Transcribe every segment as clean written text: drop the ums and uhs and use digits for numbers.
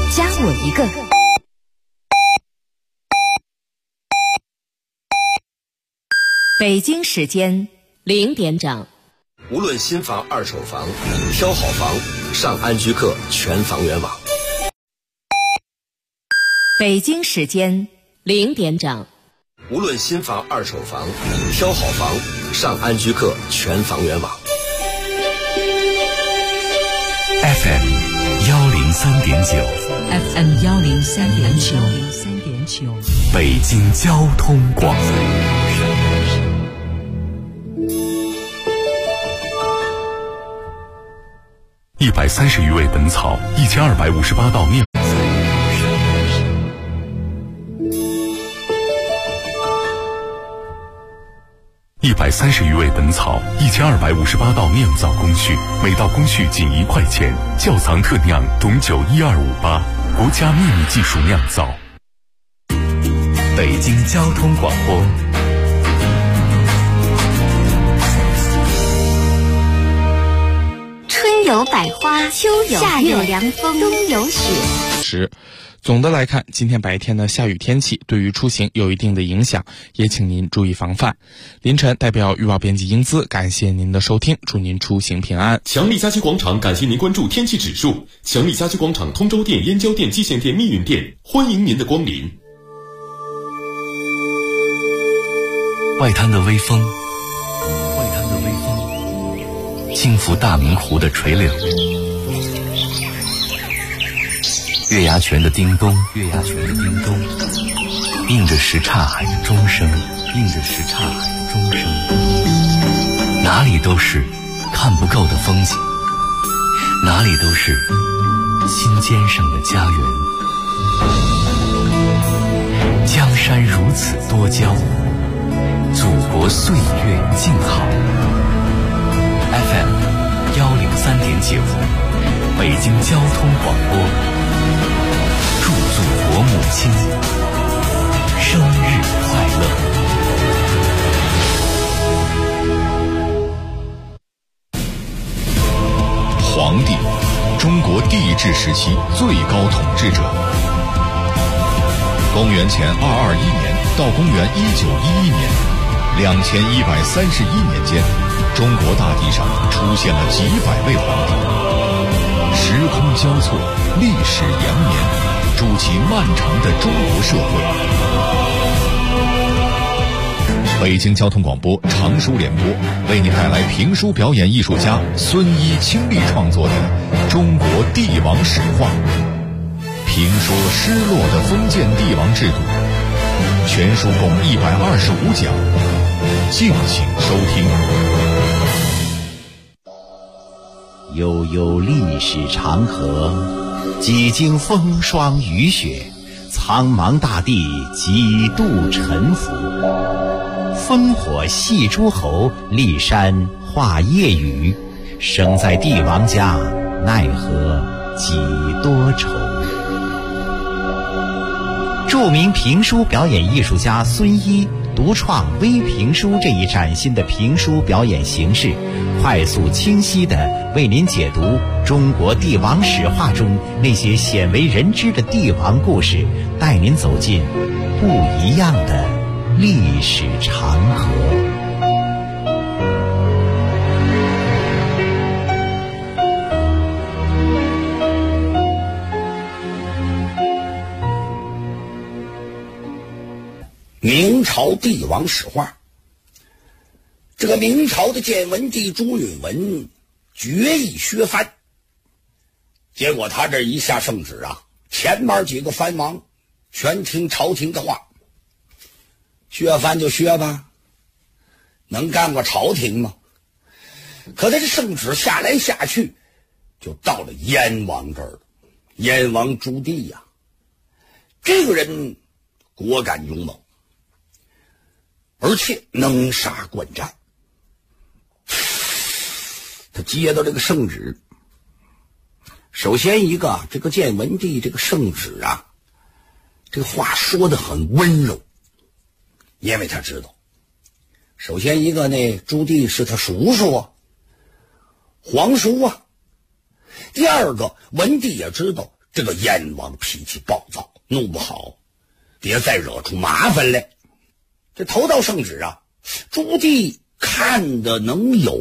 加我一个。北京时间0点整。 无论新房、二手房，挑好房，上安居客全房源网。 北京时间0点整。 无论新房、二手房，挑好房，上安居客全房源网。 FM 103.9 FM 103.9 北京交通广播。130余味本草，1258道面。130余味本草，1258道酿造工序，每道工序仅1块钱。窖藏特酿董酒12588，国家秘密技术酿造。北京交通广播。 春有百花，秋有夏有凉风，冬有雪。 总的来看，今天白天的下雨天气对于出行有一定的影响，也请您注意防范。凌晨代表预报编辑英姿感谢您的收听，祝您出行平安。 强力家居广场感谢您关注天气指数。强力家居广场通州店、燕郊店、蓟县店、密云店，欢迎您的光临。 外滩的微风，轻拂大明湖的垂柳。月牙泉的叮咚，映着什刹海的钟声，哪里都是看不够的风景，哪里都是心尖上的家园。江山如此多娇，祖国岁月静好。FM 103.9，北京交通广播。祝祖国母亲生日快乐！ 皇帝，中国帝制时期最高统治者。公元前221年到公元1911年，2131年间，中国大地上出现了几百位皇帝，时空交错，历史延绵。筑起漫长的中国社会。北京交通广播长书联播为您带来评书表演艺术家孙一倾力创作的《中国帝王史话》，评说失落的封建帝王制度。全书共125讲，敬请收听。 悠悠历史长河，几经风霜雨雪，苍茫大地几度沉浮。烽火戏诸侯，骊山画夜雨。生在帝王家，奈何几多愁。著名评书表演艺术家孙一独创微评书这一崭新的评书表演形式，快速清晰地为您解读中国帝王史话中那些鲜为人知的帝王故事，带您走进不一样的历史长河。 明朝帝王史话。这个明朝的建文帝朱允文决意削藩，结果他这一下圣旨啊，前面几个藩王全听朝廷的话，削藩就削吧，能干过朝廷吗？可他这圣旨下来下去，就到了燕王这儿了。燕王朱棣呀，这个人果敢勇猛，而且能杀惯战。他接到这个圣旨，首先一个，这个建文帝这个圣旨啊，这个话说得很温柔，因为他知道，首先一个呢，朱棣是他叔叔啊，皇叔啊。第二个，文帝也知道这个燕王脾气暴躁，弄不好别再惹出麻烦来。这头道圣旨啊，朱棣看的能有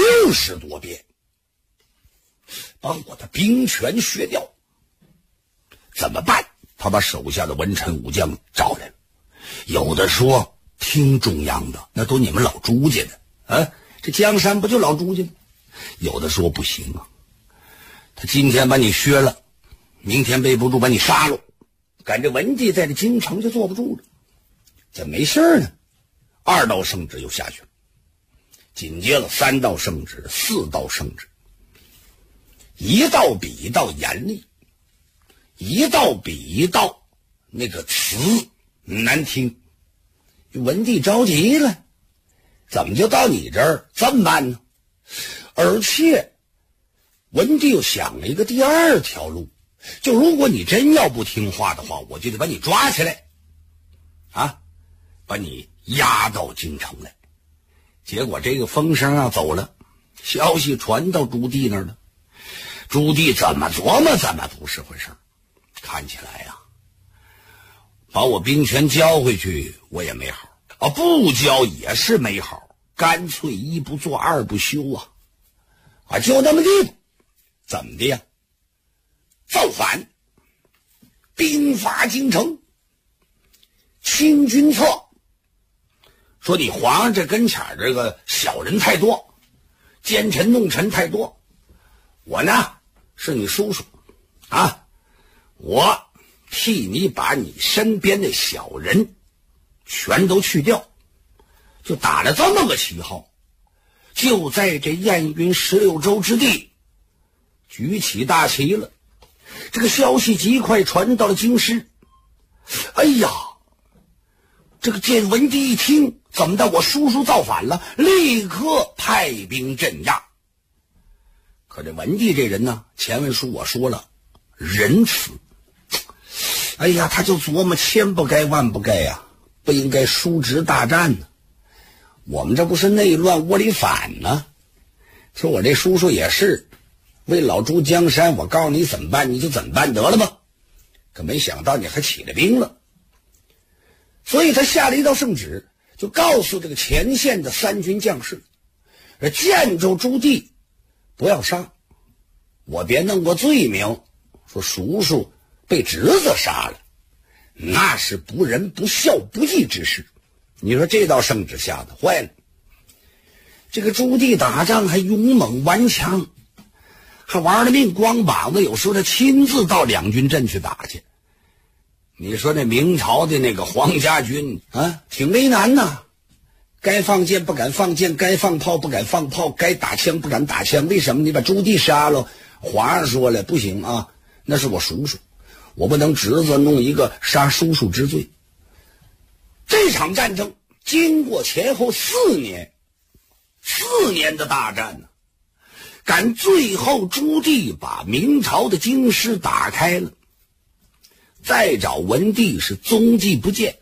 60多遍，把我的兵权削掉，怎么办？他把手下的文臣武将找来了，有的说听中央的，那都你们老朱家的啊，这江山不就老朱家吗？有的说不行啊，他今天把你削了，明天背不住把你杀了，赶这文帝在这京城就坐不住了。这没事呢，2道圣旨又下去了，紧接着3道圣旨、4道圣旨，一道比一道严厉，一道比一道那个词难听。文帝着急了，怎么就到你这儿这么慢呢？而且文帝又想了一个第2条路，就如果你真要不听话的话，我就得把你抓起来啊，把你押到京城来。结果这个风声啊走了，消息传到朱棣那儿了。朱棣怎么琢磨怎么不是回事，看起来呀，把我兵权交回去我也没好啊，不交也是没好，干脆1不做2不休啊，就那么地步。怎么的呀？造反，兵发京城，清君侧，说你皇上这跟前这个小人太多，奸臣弄臣太多，我呢是你叔叔啊，我替你把你身边的小人全都去掉，就打了这么个旗号，就在这燕云16州之地举起大旗了。这个消息极快传到了京师。哎呀，这个建文帝一听，怎么的，我叔叔造反了，立刻派兵镇压。可这文帝这人呢，前文书我说了，仁慈。哎呀，他就琢磨千不该万不该呀，不应该叔侄大战呢。我们这不是内乱窝里反呢？说我这叔叔也是为老朱江山，我告诉你怎么办你就怎么办得了吧。可没想到你还起了兵了，所以他下了一道圣旨，就告诉这个前线的3军将士，建州朱棣不要杀，我别弄过罪名，说叔叔被侄子杀了，那是不仁不孝不义之事。你说这道圣旨下的坏了，这个朱棣打仗还勇猛顽强，还玩了命光膀子，有时候他亲自到两军阵去打去。你说那明朝的那个皇家军啊，挺为难呐，该放箭不敢放箭，该放炮不敢放炮，该打枪不敢打枪。为什么？你把朱棣杀了，皇上说了不行啊，那是我叔叔，我不能侄子弄一个杀叔叔之罪。这场战争经过前后4年的大战呢，赶最后朱棣把明朝的京师打开了，再找文帝是踪迹不见。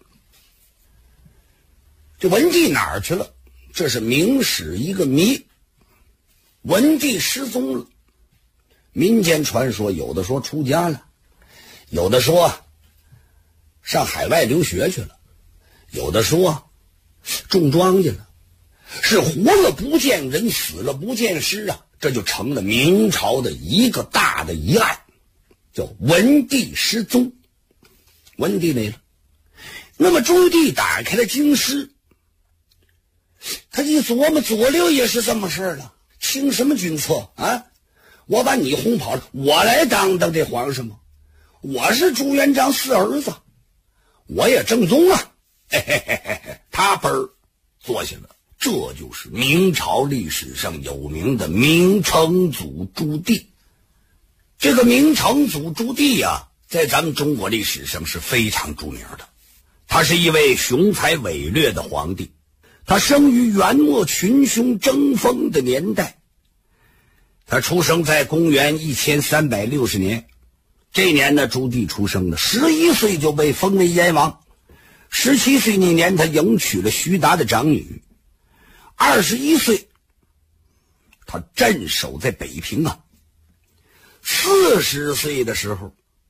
这文帝哪儿去了？这是明史一个谜。文帝失踪了，民间传说有的说出家了，有的说上海外留学去了，有的说种庄稼了，是活了不见人，死了不见尸啊！这就成了明朝的一个大的疑案，叫文帝失踪。文帝没了，那么朱棣打开了京师，他一琢磨，左右也是这么事了，清什么军策啊？我把你轰跑了，我来当这皇上吗？我是朱元璋4儿子，我也正宗啊！嘿嘿嘿嘿嘿，他嘣儿坐下了。这就是明朝历史上有名的明成祖朱棣。这个明成祖朱棣啊，在咱们中国历史上是非常著名的。他是一位雄才伟略的皇帝，他生于元末群雄争锋的年代。他出生在公元1360年，这年呢，朱棣出生了，11岁就被封为燕王。17岁那年，他迎娶了徐达的长女。21岁，他镇守在北平啊。40岁的时候，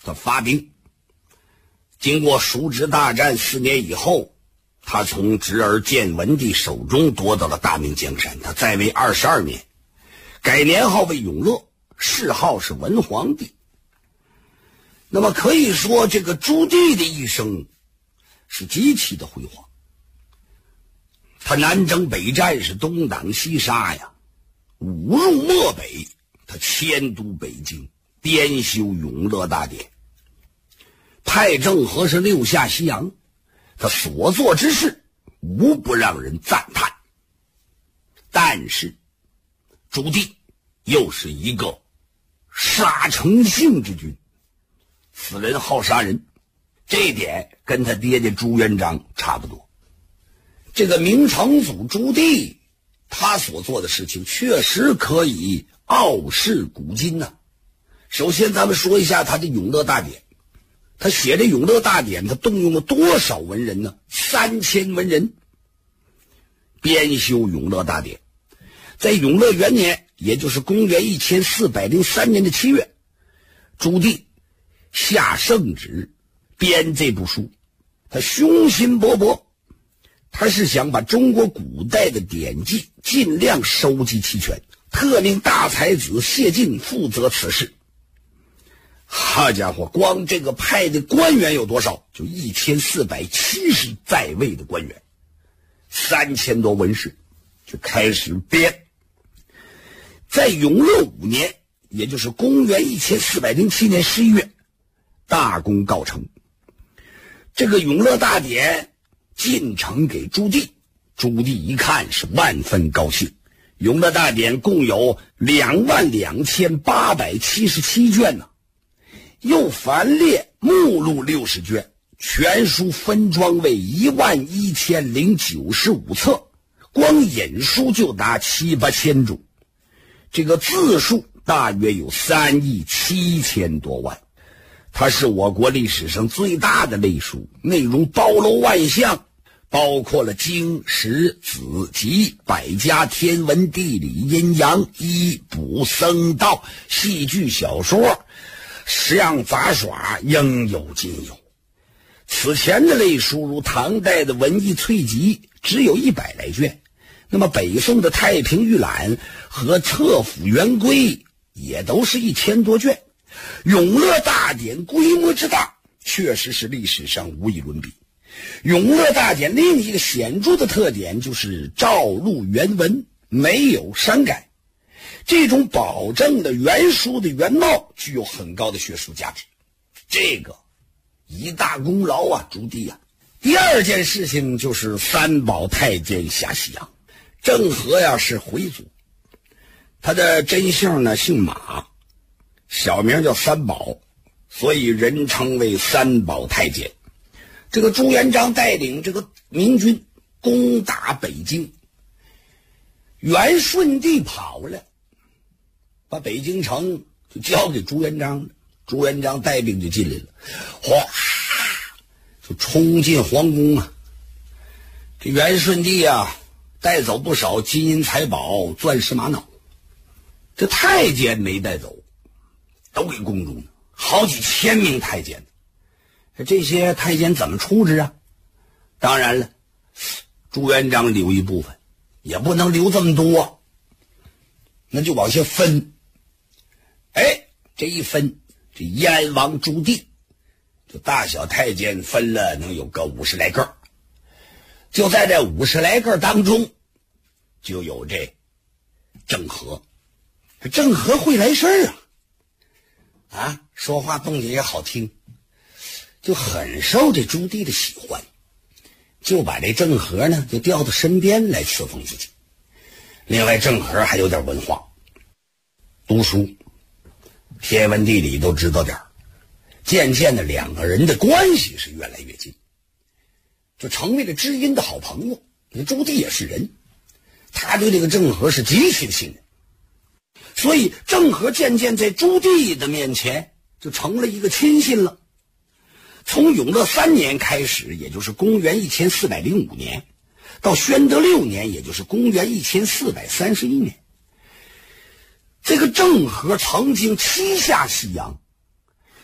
他发兵。经过叔侄大战4年以后，他从侄儿建文帝手中夺到了大明江山。他在位22年，改年号为永乐，谥号是文皇帝。那么可以说，这个朱棣的一生是极其的辉煌。他南征北战，是东挡西杀呀，五入漠北，他迁都北京，编修永乐大典，派郑和是六下西洋，他所做之事无不让人赞叹。但是朱棣又是一个杀成性之君，此人好杀人，这一点跟他爹爹朱元璋差不多。这个明成祖朱棣，他所做的事情确实可以傲视古今呐。首先咱们说一下他的永乐大典。他写的永乐大典，他动用了多少文人呢？3000文人编修永乐大典。在永乐元年，也就是公元1403年的7月，朱棣下圣旨编这部书。他雄心勃勃，他是想把中国古代的典籍尽量收集齐全，特命大才子谢晋负责此事。好家伙，光这个派的官员有多少？就1470在位的官员，3000多文士就开始编。在永乐5年，也就是公元1407年11月，大功告成。这个永乐大典进呈给朱棣，朱棣一看是万分高兴。永乐大典共有22877卷呢，又繁列目录60卷，全书分装为11095册，光引书就达7-8千种，这个字数大约有37000多万。它是我国历史上最大的类书，内容包罗万象，包括了经、史、子、集、百家、天文、地理、阴阳、医、卜、僧、道、戏剧、小说、十样杂耍，应有尽有。此前的类书如唐代的文艺粹集只有100来卷，那么北宋的太平御览和册府元规也都是1000多卷。永乐大典规模之大，确实是历史上无以伦比。永乐大典另一个显著的特点就是照录原文，没有删改。这种保证了原书的原貌，具有很高的学术价值。这个一大功劳啊，朱棣啊。第二件事情就是3宝太监下西洋。郑和呀是回族，他的真姓呢姓马，小名叫3宝，所以人称为3宝太监。这个朱元璋带领这个明军攻打北京，元顺帝跑了，把北京城就交给朱元璋了。朱元璋带兵就进来了，哗，就冲进皇宫啊。这元顺帝啊带走不少金银财宝、钻石玛瑙，这太监没带走，都给宫中了，好几千名太监。这些太监怎么处置啊？当然了，朱元璋留一部分，也不能留这么多，那就往下分。这一分，这燕王朱棣就大小太监分了能有个50来个，就在这50来个当中，就有这郑和。这郑和会来事儿啊，说话动静也好听，就很受这朱棣的喜欢，就把这郑和呢就调到身边来侍奉自己。另外郑和还有点文化，读书，天文地理都知道点儿，渐渐的两个人的关系是越来越近，就成为了知音的好朋友。你朱棣也是人，他对这个郑和是极其的信任，所以郑和渐渐在朱棣的面前就成了一个亲信了。从永乐3年开始，也就是公元1405年，到宣德6年，也就是公元1431年，这个郑和曾经7下西洋，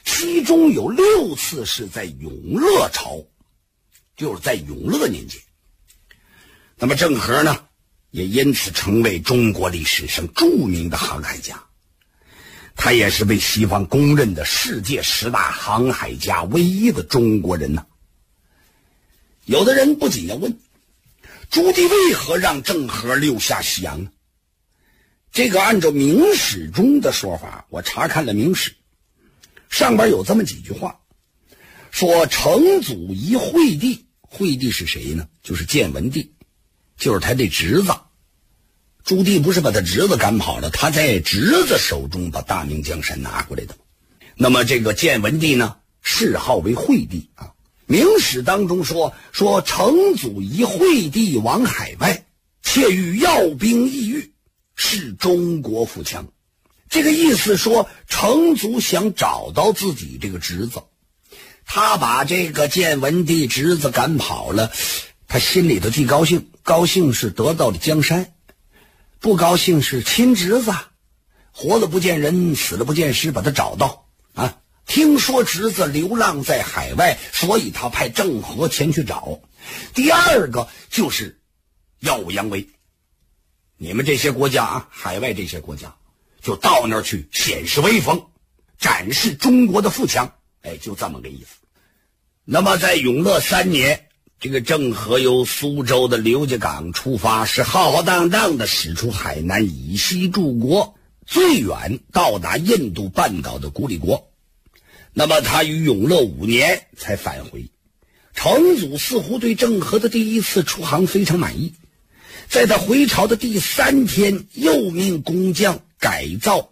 其中有6次是在永乐朝，就是在永乐年间。那么郑和呢，也因此成为中国历史上著名的航海家，他也是被西方公认的世界10大航海家唯一的中国人呢。有的人不禁要问，朱棣为何让郑和留下西洋呢？这个按照明史中的说法，我查看了明史，上边有这么几句话，说成祖遗惠帝，惠帝是谁呢？就是建文帝，就是他的侄子。朱棣不是把他侄子赶跑了，他在侄子手中把大明江山拿过来的。那么这个建文帝呢，谥号为惠帝啊。明史当中说成祖遗惠帝往海外，且欲要兵抑域，是中国富强。这个意思说成祖想找到自己这个侄子，他把这个建文帝侄子赶跑了，他心里头既高兴，高兴是得到了江山，不高兴是亲侄子，活了不见人，死了不见尸，把他找到啊。听说侄子流浪在海外，所以他派郑和前去找。第二个就是耀武扬威，你们这些国家啊，海外这些国家就到那儿去显示威风，展示中国的富强，就这么个意思。那么在永乐3年，这个郑和由苏州的刘家港出发，是浩浩荡荡的驶出海南以西柱国，最远到达印度半岛的古里国。那么他于永乐5年才返回。成祖似乎对郑和的第一次出航非常满意，在他回朝的第3天，又命工匠改造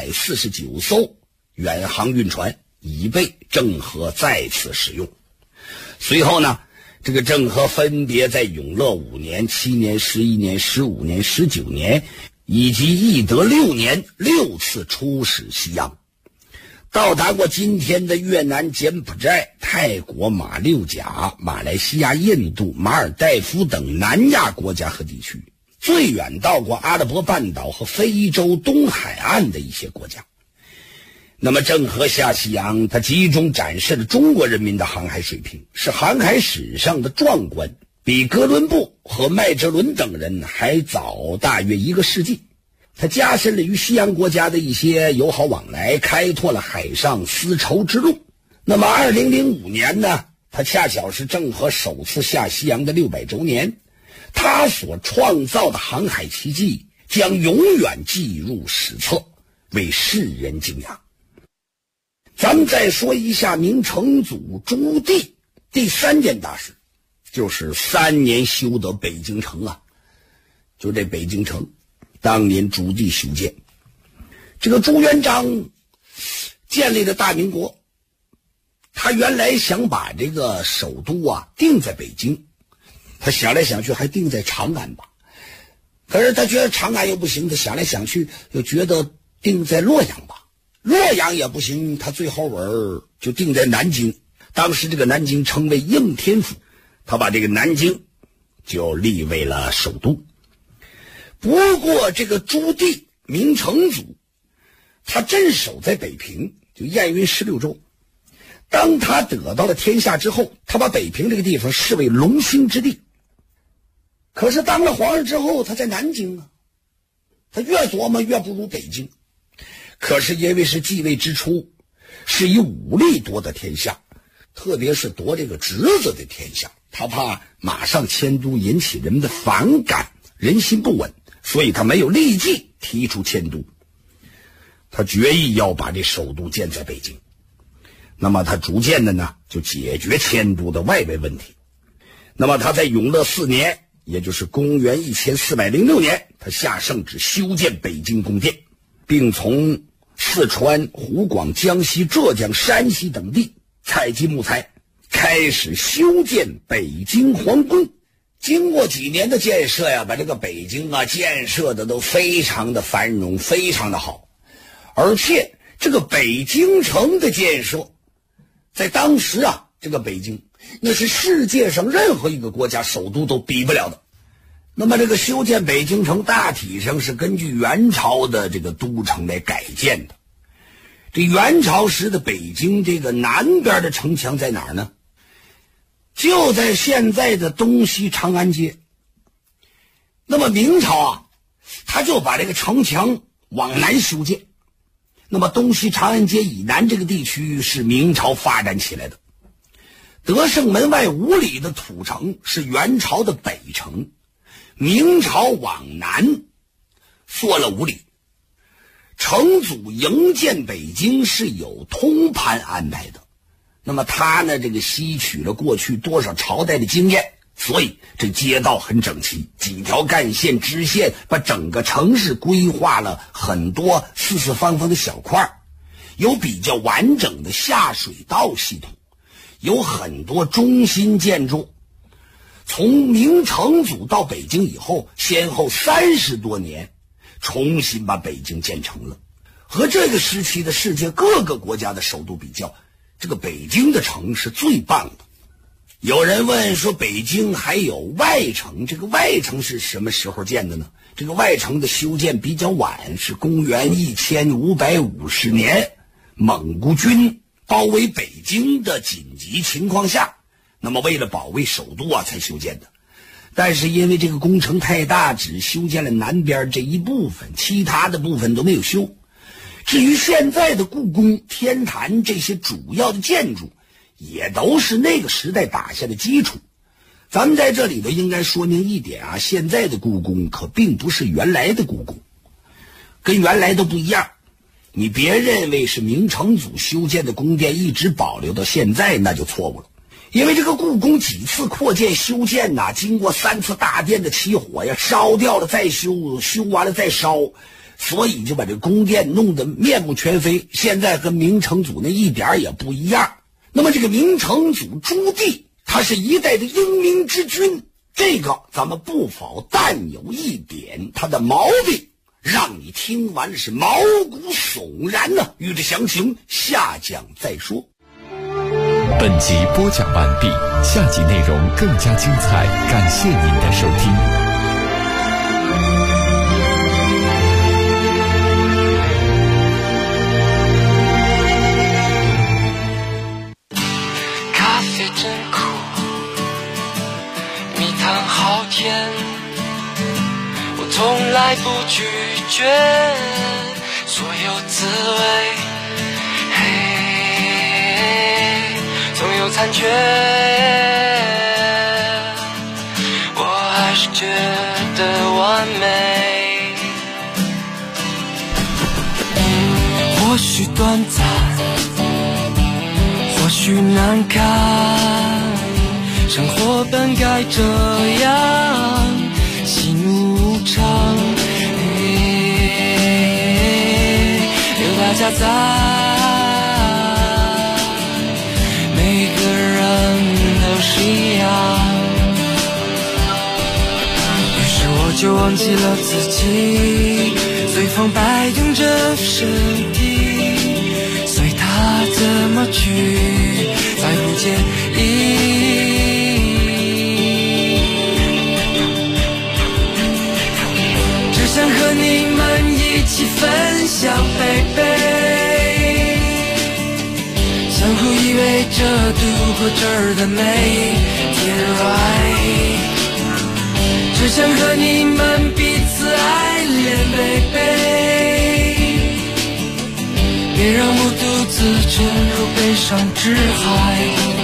249艘远航运船，以备郑和再次使用。随后呢，这个郑和分别在永乐5年、7年、11年、15年、19年以及懿德6年6次出使西洋，到达过今天的越南、柬埔寨、泰国、马六甲、马来西亚、印度、马尔代夫等南亚国家和地区，最远到过阿拉伯半岛和非洲东海岸的一些国家。那么郑和下西洋，他集中展示了中国人民的航海水平，是航海史上的壮观，比哥伦布和麦哲伦等人还早大约1个世纪。他加深了与西洋国家的一些友好往来，开拓了海上丝绸之路。那么2005年呢，他恰巧是郑和首次下西洋的600周年，他所创造的航海奇迹将永远记入史册，为世人敬仰。咱们再说一下明成祖朱棣第3件大事，就是3年修得北京城啊。就这北京城当年朱棣修建，这个朱元璋建立了大明国，他原来想把这个首都啊定在北京，他想来想去还定在长安吧，可是他觉得长安又不行，他想来想去又觉得定在洛阳吧，洛阳也不行，他最后就定在南京。当时这个南京称为应天府，他把这个南京就立为了首都。不过这个朱棣明成祖他镇守在北平，就燕云16州。当他得到了天下之后，他把北平这个地方视为龙兴之地。可是当了皇上之后，他在南京啊，他越琢磨越不如北京。可是因为是继位之初是以武力夺得天下，特别是夺这个侄子的天下，他怕马上迁都引起人们的反感，人心不稳，所以他没有立即提出迁都，他决意要把这首都建在北京。那么他逐渐的呢就解决迁都的外围问题。那么他在永乐4年，也就是公元1406年，他下圣旨修建北京宫殿，并从四川、湖广、江西、浙江、山西等地采集木材，开始修建北京皇宫。经过几年的建设呀，把这个北京啊建设的都非常的繁荣，非常的好。而且这个北京城的建设在当时啊，这个北京那是世界上任何一个国家首都都比不了的。那么这个修建北京城大体上是根据元朝的这个都城来改建的。 这元朝时的北京这个南边的城墙在哪儿呢？就在现在的东西长安街。那么明朝啊，他就把这个城墙往南修建。那么东西长安街以南这个地区是明朝发展起来的。德胜门外5里的土城是元朝的北城，明朝往南缩了5里。成祖营建北京是有通盘安排的。那么他呢，这个吸取了过去多少朝代的经验，所以这街道很整齐，几条干线支线把整个城市规划了很多四四方方的小块，有比较完整的下水道系统，有很多中心建筑。从明成祖到北京以后，先后30多年重新把北京建成了。和这个时期的世界各个国家的首都比较，这个北京的城是最棒的。有人问说北京还有外城，这个外城是什么时候建的呢？这个外城的修建比较晚，是公元1550年蒙古军包围北京的紧急情况下，那么为了保卫首都啊才修建的。但是因为这个工程太大，只修建了南边这一部分，其他的部分都没有修。至于现在的故宫、天坛这些主要的建筑，也都是那个时代打下的基础。咱们在这里头应该说明一点啊，现在的故宫可并不是原来的故宫，跟原来都不一样。你别认为是明成祖修建的宫殿一直保留到现在，那就错误了。因为这个故宫几次扩建修建呐，经过3次大殿的起火呀，烧掉了再修，修完了再烧，所以就把这个宫殿弄得面目全非，现在跟明成祖那一点也不一样。那么这个明成祖朱棣，他是一代的英明之君，这个咱们不否，但有一点他的毛病，让你听完了是毛骨悚然呢。欲知详情，下讲再说。 本集播讲完毕，下集内容更加精彩，感谢您的收听。 咖啡真苦，蜜糖好甜，我从来不拒绝所有滋味，总有残缺，我还是觉得完美。或许短暂，或许难堪，生活本该这样，喜怒无常，有大家在，就忘记了自己，随风摆动着身体，随它怎么去，再不介意。只想和你们一起分享，baby，相互依偎着度过这儿的每天，right。只想和你们彼此爱恋，baby，别让我独自沉入悲伤之海。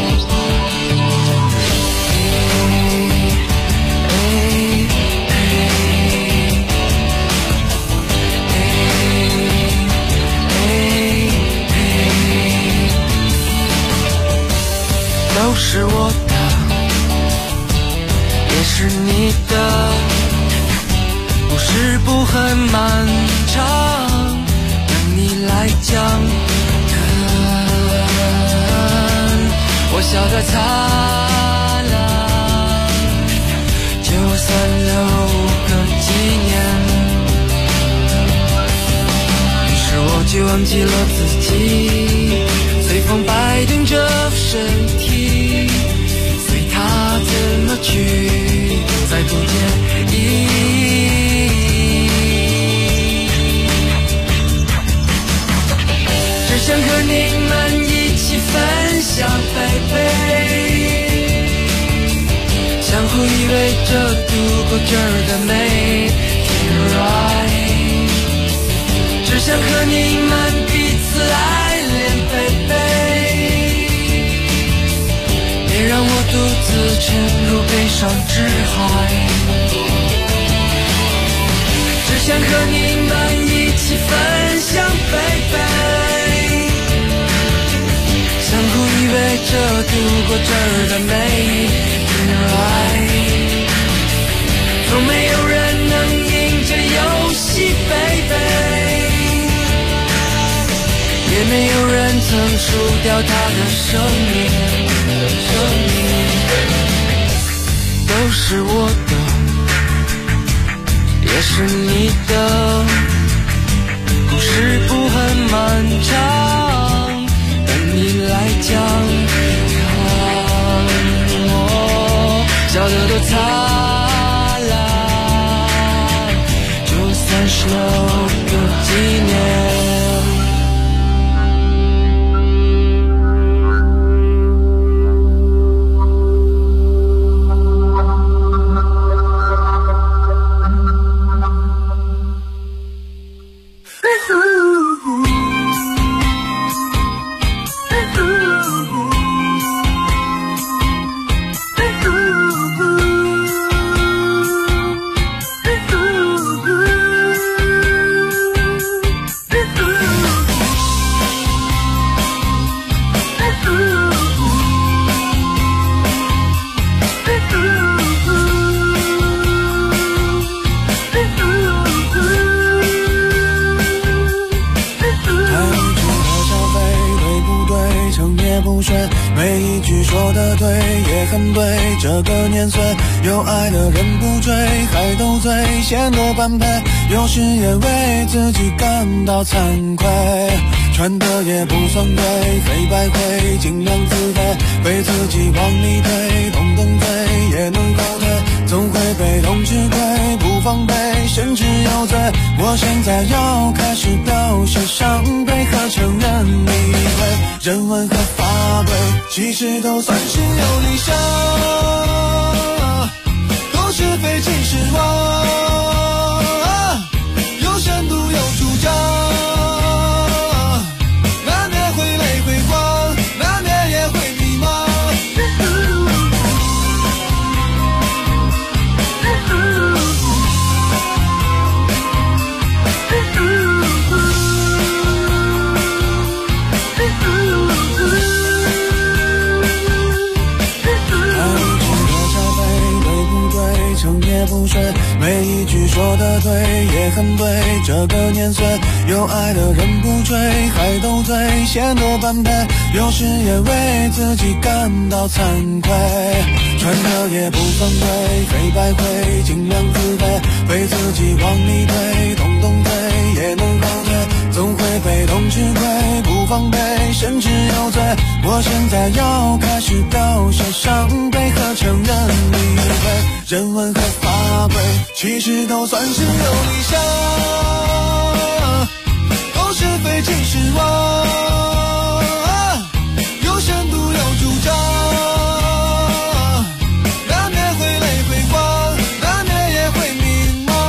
都是我的，也是你的，故事不很漫长，让你来讲。我笑得灿烂，就算留个纪念。于是我就忘记了自己，随风摆动着身体，随它怎么去，再不介意。 你们一起分享，贝贝。相互依偎着度过这儿的每天 right， 只想和你们彼此爱恋，贝贝。别让我独自沉入悲伤之海，只想和你们一起分享，贝贝。相互依偎着度过这儿的每一天爱，从没有人能赢这游戏，贝贝，也没有人曾输掉他的生命，都是我的，也是你的，故事不很漫长，等你来讲。笑得多灿烂，就算是留个纪念。 每一句说的对也很对，这个年岁有爱的人不追，还斗嘴显得般配，有时也为自己感到惭愧，穿的也不算贵，非白灰尽量自卑，被自己往里推，动动嘴也能后退，总会被动吃亏，不防备甚至有罪，我现在要开始表现伤悲和承认理会，人文和法规其实都算是有理想，都是非其实我，有深度有主张，难免会累会慌，难免也会迷茫，也不睡，每一句说的对也很对，这个年岁有爱的人不追，还斗嘴显得般配，有时也为自己感到惭愧，穿的也不算贵，非白灰尽量自卑，被自己往里推，动动嘴也能后退，总会被动吃亏，不防备甚至有罪，我现在要开始表现伤悲和承认理会，人文和法规其实都算是有理想，都是非其实我，有深度有主张，难免会累会慌，难免也会迷茫。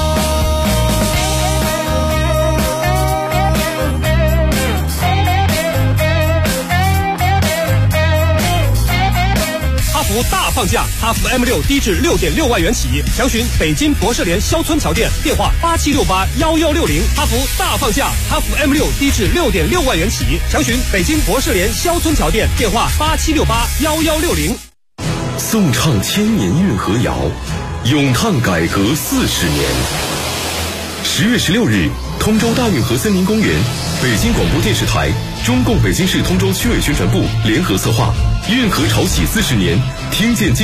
哈弗大放价，哈弗 M6 低至 6.6 万元起，详询北京博士联肖村桥店，电话87681160。哈弗大放价，哈弗 M6 低至 6.6 万元起，详询北京博士联肖村桥店，电话87681160。 颂唱千年运河谣，咏叹改革40年。10月16日，通州大运河森林公园，北京广播电视台、中共北京市通州区委宣传部联合策划，运河潮起40年，听见